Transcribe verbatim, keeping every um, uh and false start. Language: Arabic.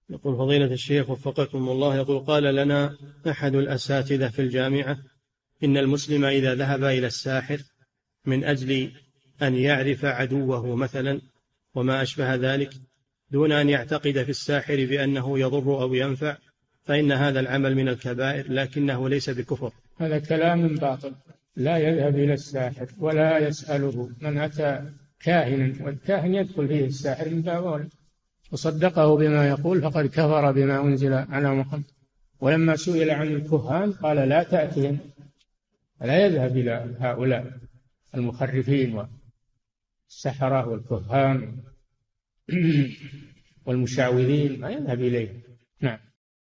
يقول فضيلة الشيخ وفقكم الله، يقول قال لنا أحد الأساتذة في الجامعة إن المسلم إذا ذهب إلى الساحر من أجل أن يعرف عدوه مثلا وما أشبه ذلك دون أن يعتقد في الساحر بأنه يضر أو ينفع فإن هذا العمل من الكبائر لكنه ليس بكفر. هذا كلام باطل. لا يذهب إلى الساحر ولا يسأله. من أتى كاهنا والكاهن يدخل فيه الساحر من باب أولى، وصدقه بما يقول فقد كفر بما أنزل على محمد. ولما سئل عن الكهان قال لا تأتهم، لا يذهب إلى هؤلاء المخرفين والسحرة والكهان والمشعوذين، ما يذهب إليه.